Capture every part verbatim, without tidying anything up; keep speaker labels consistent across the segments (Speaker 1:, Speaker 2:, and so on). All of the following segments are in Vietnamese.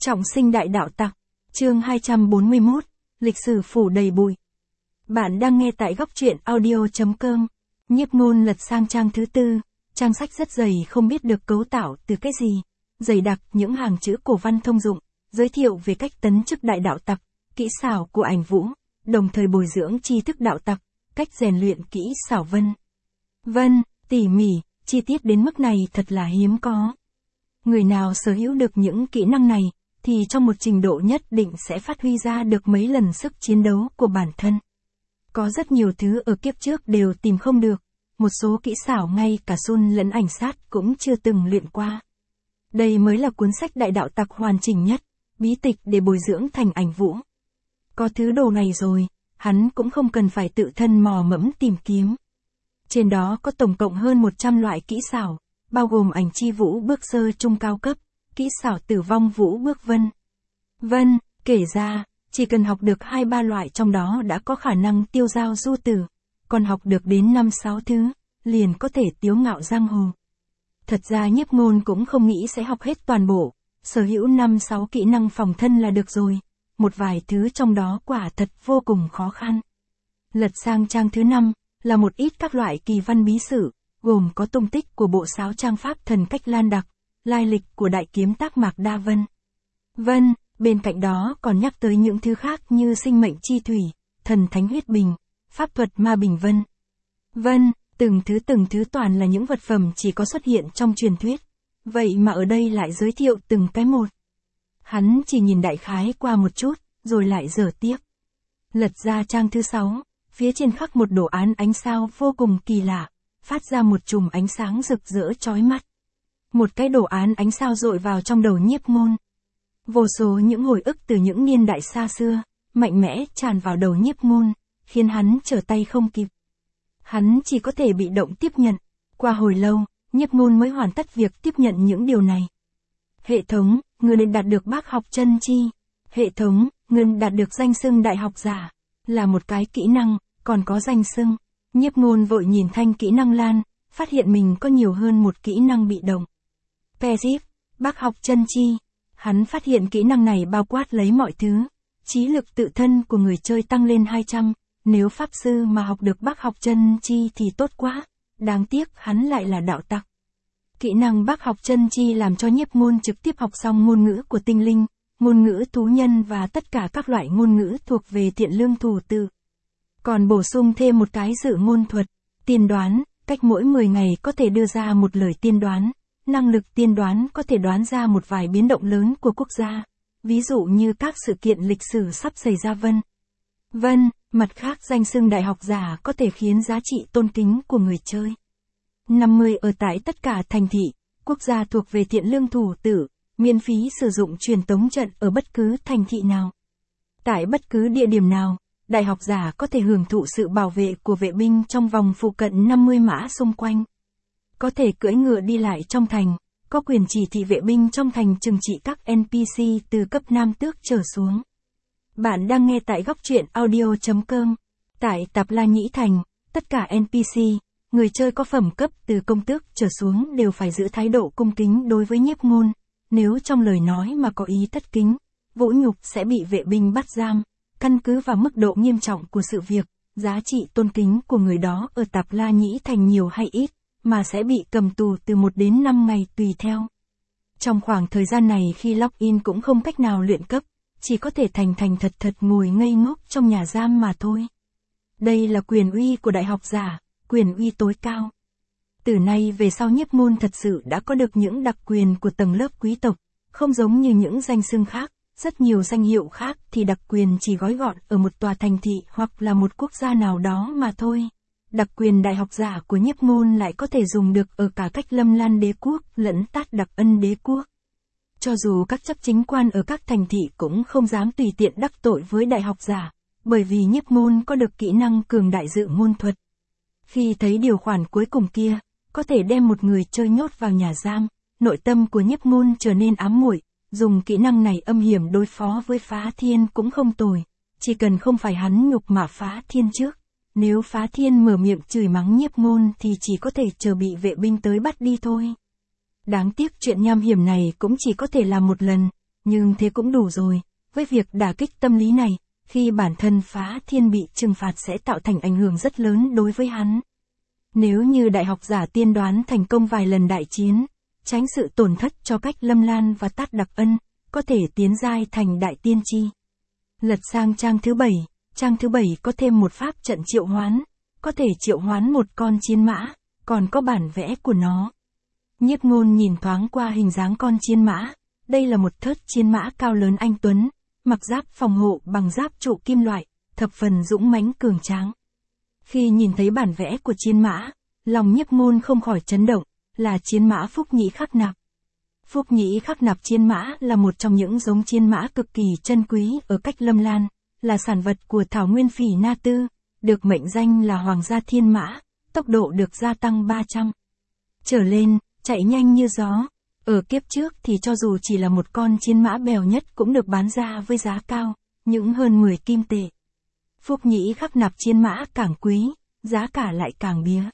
Speaker 1: Trọng sinh đại đạo tặc, chương hai trăm bốn mươi mốt, lịch sử phủ đầy bụi. Bạn đang nghe tại góc truyện audio chấm com. Nhiếp Ngôn lật sang trang thứ tư, trang sách rất dày không biết được cấu tạo từ cái gì, dày đặc những hàng chữ cổ văn thông dụng, giới thiệu về cách tấn chức đại đạo tặc, kỹ xảo của ảnh vũ, đồng thời bồi dưỡng tri thức đạo tặc, cách rèn luyện kỹ xảo vân. Vân, tỉ mỉ, chi tiết đến mức này thật là hiếm có. Người nào sở hữu được những kỹ năng này, thì trong một trình độ nhất định sẽ phát huy ra được mấy lần sức chiến đấu của bản thân. Có rất nhiều thứ ở kiếp trước đều tìm không được, một số kỹ xảo ngay cả Sun lẫn ảnh sát cũng chưa từng luyện qua. Đây mới là cuốn sách đại đạo tặc hoàn chỉnh nhất, bí tịch để bồi dưỡng thành ảnh vũ. Có thứ đồ này rồi, hắn cũng không cần phải tự thân mò mẫm tìm kiếm. Trên đó có tổng cộng hơn một trăm loại kỹ xảo, bao gồm ảnh chi vũ bước sơ trung cao cấp, kỹ xảo tử vong vũ bước vân. Vân, kể ra, chỉ cần học được hai ba loại trong đó đã có khả năng tiêu dao du tử, còn học được đến năm sáu thứ, liền có thể tiếu ngạo giang hồ. Thật ra Nhiếp Ngôn cũng không nghĩ sẽ học hết toàn bộ, sở hữu năm sáu kỹ năng phòng thân là được rồi, một vài thứ trong đó quả thật vô cùng khó khăn. Lật sang trang thứ năm, là một ít các loại kỳ văn bí sử, gồm có tung tích của bộ sáo trang pháp thần cách Lan Đặc, lai lịch của đại kiếm tác Mạc Đa Vân. Vân, bên cạnh đó còn nhắc tới những thứ khác như sinh mệnh chi thủy, thần thánh huyết bình, pháp thuật ma bình vân. Vân, từng thứ từng thứ toàn là những vật phẩm chỉ có xuất hiện trong truyền thuyết, vậy mà ở đây lại giới thiệu từng cái một. Hắn chỉ nhìn đại khái qua một chút, rồi lại dở tiếp. Lật ra trang thứ sáu, phía trên khắc một đồ án ánh sao vô cùng kỳ lạ, phát ra một chùm ánh sáng rực rỡ chói mắt. Một cái đồ án ánh sao dội vào trong đầu Nhiếp Ngôn. Vô số những hồi ức từ những niên đại xa xưa, mạnh mẽ tràn vào đầu Nhiếp Ngôn, khiến hắn trở tay không kịp. Hắn chỉ có thể bị động tiếp nhận. Qua hồi lâu, Nhiếp Ngôn mới hoàn tất việc tiếp nhận những điều này. Hệ thống, ngươi nên đạt được bác học chân chi. Hệ thống, ngươi đạt được danh xưng đại học giả. Là một cái kỹ năng, còn có danh xưng. Nhiếp Ngôn vội nhìn thanh kỹ năng lan, phát hiện mình có nhiều hơn một kỹ năng bị động. Pesip, bác học chân chi. Hắn phát hiện kỹ năng này bao quát lấy mọi thứ. Trí lực tự thân của người chơi tăng lên hai trăm, nếu pháp sư mà học được bác học chân chi thì tốt quá. Đáng tiếc hắn lại là đạo tặc. Kỹ năng bác học chân chi làm cho Nhiếp Ngôn trực tiếp học xong ngôn ngữ của tinh linh, ngôn ngữ thú nhân và tất cả các loại ngôn ngữ thuộc về thiện lương thủ tự. Còn bổ sung thêm một cái dự ngôn thuật, tiên đoán, cách mỗi mười ngày có thể đưa ra một lời tiên đoán. Năng lực tiên đoán có thể đoán ra một vài biến động lớn của quốc gia, ví dụ như các sự kiện lịch sử sắp xảy ra vân. Vân, mặt khác danh xưng đại học giả có thể khiến giá trị tôn kính của người chơi. năm mươi ở tại tất cả thành thị, quốc gia thuộc về thiện lương thủ tử, miễn phí sử dụng truyền tống trận ở bất cứ thành thị nào. Tại bất cứ địa điểm nào, đại học giả có thể hưởng thụ sự bảo vệ của vệ binh trong vòng phụ cận năm mươi mã xung quanh. Có thể cưỡi ngựa đi lại trong thành, có quyền chỉ thị vệ binh trong thành trừng trị các en pê xê từ cấp nam tước trở xuống. Bạn đang nghe tại góc truyện audio chấm com. Tại Tạp La Nhĩ Thành, tất cả en pê xê, người chơi có phẩm cấp từ công tước trở xuống đều phải giữ thái độ cung kính đối với Nhiếp Ngôn. Nếu trong lời nói mà có ý thất kính, vũ nhục sẽ bị vệ binh bắt giam. Căn cứ vào mức độ nghiêm trọng của sự việc, giá trị tôn kính của người đó ở Tạp La Nhĩ Thành nhiều hay ít, mà sẽ bị cầm tù từ một đến năm ngày tùy theo. Trong khoảng thời gian này khi login cũng không cách nào luyện cấp, chỉ có thể thành thành thật thật ngồi ngây ngốc trong nhà giam mà thôi. Đây là quyền uy của đại học giả, quyền uy tối cao. Từ nay về sau Nhiếp Ngôn thật sự đã có được những đặc quyền của tầng lớp quý tộc, không giống như những danh xưng khác, rất nhiều danh hiệu khác thì đặc quyền chỉ gói gọn ở một tòa thành thị hoặc là một quốc gia nào đó mà thôi. Đặc quyền đại học giả của Nhiếp Ngôn lại có thể dùng được ở cả cách Lâm Lan đế quốc lẫn Tát Đặc Ân đế quốc. Cho dù các chấp chính quan ở các thành thị cũng không dám tùy tiện đắc tội với đại học giả, bởi vì Nhiếp Ngôn có được kỹ năng cường đại dự ngôn thuật. Khi thấy điều khoản cuối cùng kia, có thể đem một người chơi nhốt vào nhà giam, nội tâm của Nhiếp Ngôn trở nên ám muội, dùng kỹ năng này âm hiểm đối phó với Phá Thiên cũng không tồi, chỉ cần không phải hắn nhục mạ Phá Thiên trước. Nếu Phá Thiên mở miệng chửi mắng Nhiếp Ngôn thì chỉ có thể chờ bị vệ binh tới bắt đi thôi. Đáng tiếc chuyện nham hiểm này cũng chỉ có thể làm một lần, nhưng thế cũng đủ rồi. Với việc đả kích tâm lý này, khi bản thân Phá Thiên bị trừng phạt sẽ tạo thành ảnh hưởng rất lớn đối với hắn. Nếu như đại học giả tiên đoán thành công vài lần đại chiến, tránh sự tổn thất cho Cách Lâm Lan và Tát Đặc Ân, có thể tiến giai thành đại tiên tri. Lật sang trang thứ bảy, trang thứ bảy có thêm một pháp trận triệu hoán, có thể triệu hoán một con chiến mã, còn có bản vẽ của nó. Nhiếp Ngôn nhìn thoáng qua hình dáng con chiến mã, đây là một thớt chiến mã cao lớn anh tuấn, mặc giáp phòng hộ bằng giáp trụ kim loại, thập phần dũng mãnh cường tráng. Khi nhìn thấy bản vẽ của chiến mã, lòng Nhiếp Ngôn không khỏi chấn động, là chiến mã Phúc Nhĩ Khắc Nạp. Phúc Nhĩ Khắc Nạp chiến mã là một trong những giống chiến mã cực kỳ chân quý ở Cách Lâm Lan, là sản vật của Thảo Nguyên Phỉ Na Tư, được mệnh danh là Hoàng gia Thiên Mã, tốc độ được gia tăng ba trăm trở lên, chạy nhanh như gió. Ở kiếp trước thì cho dù chỉ là một con chiến mã bèo nhất cũng được bán ra với giá cao, những hơn mười kim tệ. Phúc Nhĩ Khắc Nạp chiến mã càng quý, giá cả lại càng bía.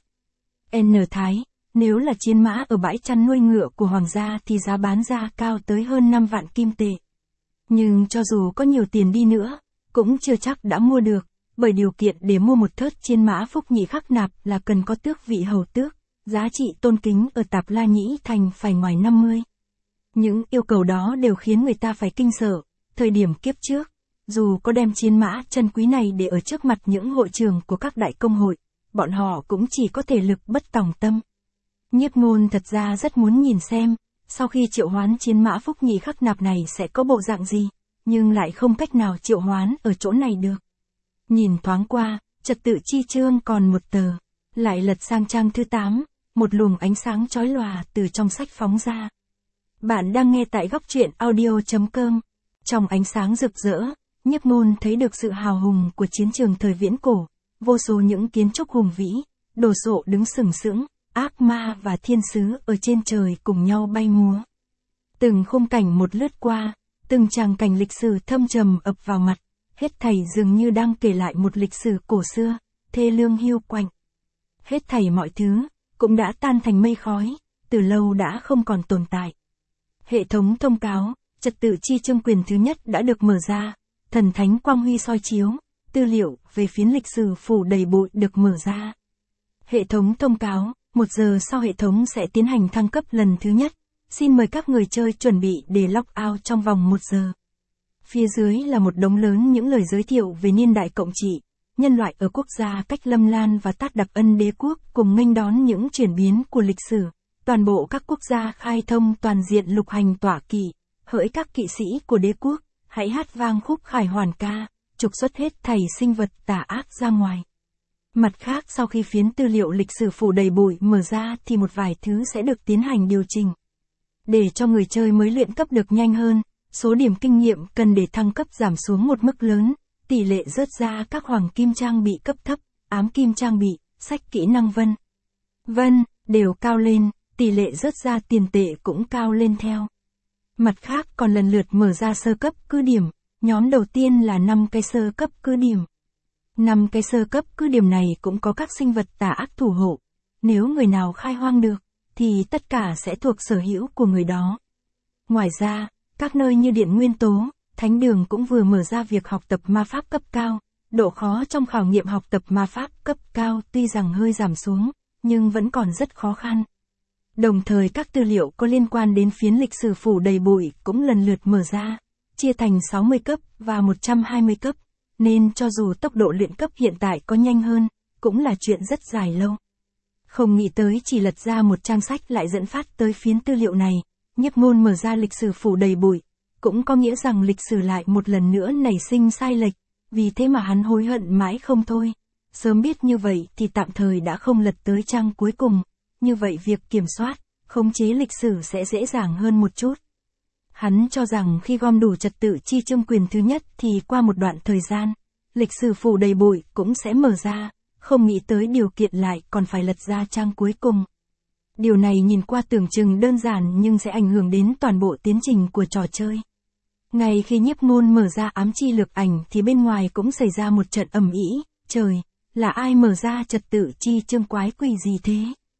Speaker 1: N Thái, nếu là chiến mã ở bãi chăn nuôi ngựa của hoàng gia thì giá bán ra cao tới hơn năm vạn kim tệ. Nhưng cho dù có nhiều tiền đi nữa, cũng chưa chắc đã mua được, bởi điều kiện để mua một thớt chiến mã Phúc Nhĩ Khắc Nạp là cần có tước vị hầu tước, giá trị tôn kính ở Tạp La Nhĩ Thành phải ngoài năm mươi. Những yêu cầu đó đều khiến người ta phải kinh sợ. Thời điểm kiếp trước, dù có đem chiến mã chân quý này để ở trước mặt những hội trường của các đại công hội, bọn họ cũng chỉ có thể lực bất tòng tâm. Nhiếp Ngôn thật ra rất muốn nhìn xem, sau khi triệu hoán chiến mã Phúc Nhĩ Khắc Nạp này sẽ có bộ dạng gì, nhưng lại không cách nào triệu hoán ở chỗ này được. Nhìn thoáng qua, trật tự chi chương còn một tờ, lại lật sang trang thứ tám, một luồng ánh sáng chói lòa từ trong sách phóng ra. Bạn đang nghe tại góc truyện audio chấm com. Trong ánh sáng rực rỡ, Nhiếp Ngôn thấy được sự hào hùng của chiến trường thời viễn cổ, vô số những kiến trúc hùng vĩ, đồ sộ đứng sừng sững, ác ma và thiên sứ ở trên trời cùng nhau bay múa. Từng khung cảnh một lướt qua, từng tràng cảnh lịch sử thâm trầm ập vào mặt, hết thảy dường như đang kể lại một lịch sử cổ xưa, thê lương hiu quạnh. Hết thảy mọi thứ cũng đã tan thành mây khói, từ lâu đã không còn tồn tại. Hệ thống thông cáo, trật tự chi chương quyền thứ nhất đã được mở ra, thần thánh quang huy soi chiếu, tư liệu về phiến lịch sử phủ đầy bụi được mở ra. Hệ thống thông cáo, một giờ sau hệ thống sẽ tiến hành thăng cấp lần thứ nhất, xin mời các người chơi chuẩn bị để log out trong vòng một giờ. Phía dưới là một đống lớn những lời giới thiệu về niên đại cộng trị, nhân loại ở quốc gia Cách Lâm Lan và Tát Đặc Ân đế quốc cùng nghênh đón những chuyển biến của lịch sử. Toàn bộ các quốc gia khai thông toàn diện lục hành tỏa kỵ, hỡi các kỵ sĩ của đế quốc, hãy hát vang khúc khải hoàn ca, trục xuất hết thảy sinh vật tà ác ra ngoài. Mặt khác, sau khi phiến tư liệu lịch sử phủ đầy bụi mở ra thì một vài thứ sẽ được tiến hành điều chỉnh. Để cho người chơi mới luyện cấp được nhanh hơn, số điểm kinh nghiệm cần để thăng cấp giảm xuống một mức lớn, tỷ lệ rớt ra các hoàng kim trang bị cấp thấp, ám kim trang bị, sách kỹ năng vân vân đều cao lên, tỷ lệ rớt ra tiền tệ cũng cao lên theo. Mặt khác còn lần lượt mở ra sơ cấp cứ điểm, nhóm đầu tiên là năm cái sơ cấp cứ điểm. năm cái sơ cấp cứ điểm này cũng có các sinh vật tà ác thủ hộ, nếu người nào khai hoang được, thì tất cả sẽ thuộc sở hữu của người đó. Ngoài ra, các nơi như Điện Nguyên Tố, Thánh Đường cũng vừa mở ra việc học tập ma pháp cấp cao, độ khó trong khảo nghiệm học tập ma pháp cấp cao tuy rằng hơi giảm xuống, nhưng vẫn còn rất khó khăn. Đồng thời các tư liệu có liên quan đến phiến lịch sử phủ đầy bụi cũng lần lượt mở ra, chia thành sáu mươi cấp và một trăm hai mươi cấp, nên cho dù tốc độ luyện cấp hiện tại có nhanh hơn, cũng là chuyện rất dài lâu. Không nghĩ tới chỉ lật ra một trang sách lại dẫn phát tới phiến tư liệu này, Nhiếp Ngôn mở ra lịch sử phủ đầy bụi, cũng có nghĩa rằng lịch sử lại một lần nữa nảy sinh sai lệch, vì thế mà hắn hối hận mãi không thôi. Sớm biết như vậy thì tạm thời đã không lật tới trang cuối cùng, như vậy việc kiểm soát, khống chế lịch sử sẽ dễ dàng hơn một chút. Hắn cho rằng khi gom đủ trật tự chi chương quyền thứ nhất thì qua một đoạn thời gian, lịch sử phủ đầy bụi cũng sẽ mở ra, không nghĩ tới điều kiện lại còn phải lật ra trang cuối cùng. Điều này nhìn qua tưởng chừng đơn giản nhưng sẽ ảnh hưởng đến toàn bộ tiến trình của trò chơi. Ngay khi Nhiếp Ngôn mở ra ám chi lược ảnh thì bên ngoài cũng xảy ra một trận ầm ĩ, trời, là ai mở ra trật tự chi chương quái quỷ gì thế?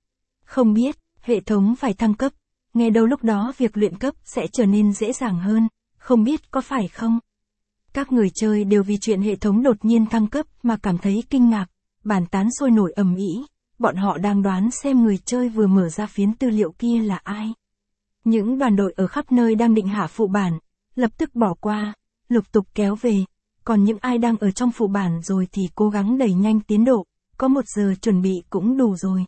Speaker 1: Không biết, hệ thống phải thăng cấp, nghe đâu lúc đó việc luyện cấp sẽ trở nên dễ dàng hơn, không biết có phải không? Các người chơi đều vì chuyện hệ thống đột nhiên thăng cấp mà cảm thấy kinh ngạc, bàn tán sôi nổi ầm ĩ, bọn họ đang đoán xem người chơi vừa mở ra phiến tư liệu kia là ai. Những đoàn đội ở khắp nơi đang định hạ phụ bản, lập tức bỏ qua, lục tục kéo về, còn những ai đang ở trong phụ bản rồi thì cố gắng đẩy nhanh tiến độ, có một giờ chuẩn bị cũng đủ rồi.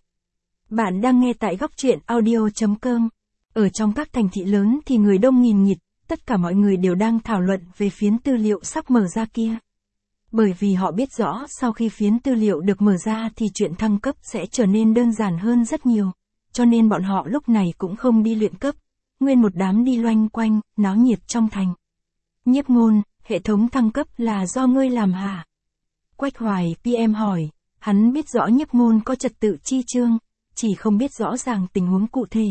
Speaker 1: Bạn đang nghe tại góc truyện audio chấm com. Ở trong các thành thị lớn thì người đông nghìn nghịt, tất cả mọi người đều đang thảo luận về phiến tư liệu sắp mở ra kia. Bởi vì họ biết rõ sau khi phiến tư liệu được mở ra thì chuyện thăng cấp sẽ trở nên đơn giản hơn rất nhiều, cho nên bọn họ lúc này cũng không đi luyện cấp, nguyên một đám đi loanh quanh, náo nhiệt trong thành. Nhiếp Ngôn, hệ thống thăng cấp là do ngươi làm hả? Quách Hoài pê em hỏi, hắn biết rõ Nhiếp Ngôn có trật tự chi chương, chỉ không biết rõ ràng tình huống cụ thể.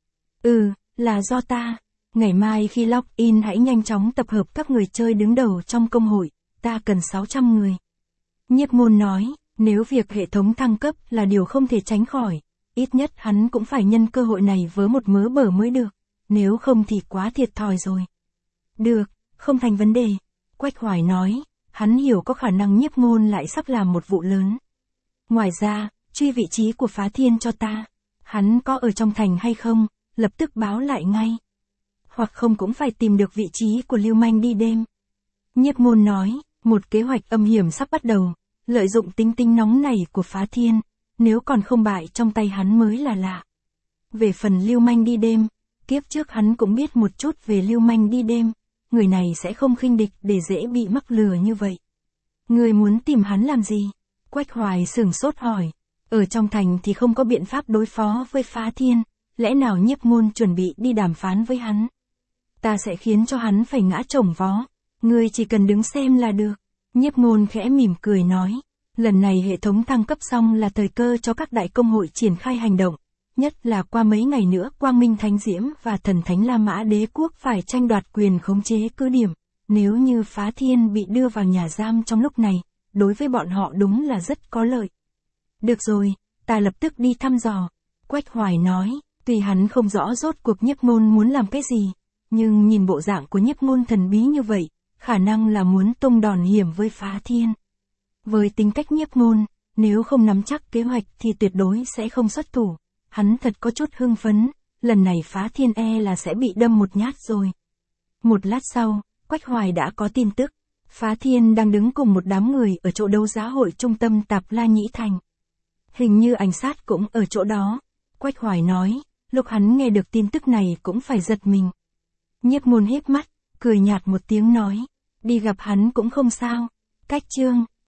Speaker 1: Ừ, là do ta. Ngày mai khi log in hãy nhanh chóng tập hợp các người chơi đứng đầu trong công hội, ta cần sáu trăm người. Nhiếp Ngôn nói, nếu việc hệ thống thăng cấp là điều không thể tránh khỏi, ít nhất hắn cũng phải nhân cơ hội này vớ một mớ bở mới được, nếu không thì quá thiệt thòi rồi. Được, không thành vấn đề. Quách Hoài nói, hắn hiểu có khả năng Nhiếp Ngôn lại sắp làm một vụ lớn. Ngoài ra, truy vị trí của Phá Thiên cho ta. Hắn có ở trong thành hay không, lập tức báo lại ngay. Hoặc không cũng phải tìm được vị trí của Lưu Manh đi đêm. Nhiếp Ngôn nói, một kế hoạch âm hiểm sắp bắt đầu, lợi dụng tính tinh nóng này của Phá Thiên, nếu còn không bại trong tay hắn mới là lạ. Về phần Lưu Manh đi đêm, kiếp trước hắn cũng biết một chút về Lưu Manh đi đêm, người này sẽ không khinh địch để dễ bị mắc lừa như vậy. Người muốn tìm hắn làm gì? Quách Hoài sửng sốt hỏi, ở trong thành thì không có biện pháp đối phó với Phá Thiên, lẽ nào Nhiếp Ngôn chuẩn bị đi đàm phán với hắn? Ta sẽ khiến cho hắn phải ngã chồng vó, ngươi chỉ cần đứng xem là được. Nhiếp Ngôn khẽ mỉm cười nói, lần này hệ thống thăng cấp xong là thời cơ cho các đại công hội triển khai hành động, nhất là qua mấy ngày nữa Quang Minh Thánh Diễm và Thần Thánh La Mã Đế Quốc phải tranh đoạt quyền khống chế cứ điểm, nếu như Phá Thiên bị đưa vào nhà giam trong lúc này, đối với bọn họ đúng là rất có lợi. Được rồi, ta lập tức đi thăm dò. Quách Hoài nói, tuy hắn không rõ rốt cuộc Nhiếp Ngôn muốn làm cái gì, nhưng nhìn bộ dạng của Nhiếp Ngôn thần bí như vậy, khả năng là muốn tung đòn hiểm với Phá Thiên. Với tính cách Nhiếp Ngôn, nếu không nắm chắc kế hoạch thì tuyệt đối sẽ không xuất thủ. Hắn thật có chút hưng phấn, lần này Phá Thiên e là sẽ bị đâm một nhát rồi. Một lát sau, Quách Hoài đã có tin tức. Phá Thiên đang đứng cùng một đám người ở chỗ đấu giá hội trung tâm Tạp La Nhĩ Thành. Hình như ảnh sát cũng ở chỗ đó. Quách Hoài nói, lúc hắn nghe được tin tức này cũng phải giật mình. Nhiếp Ngôn híp mắt, cười nhạt một tiếng nói, đi gặp hắn cũng không sao. Cách chương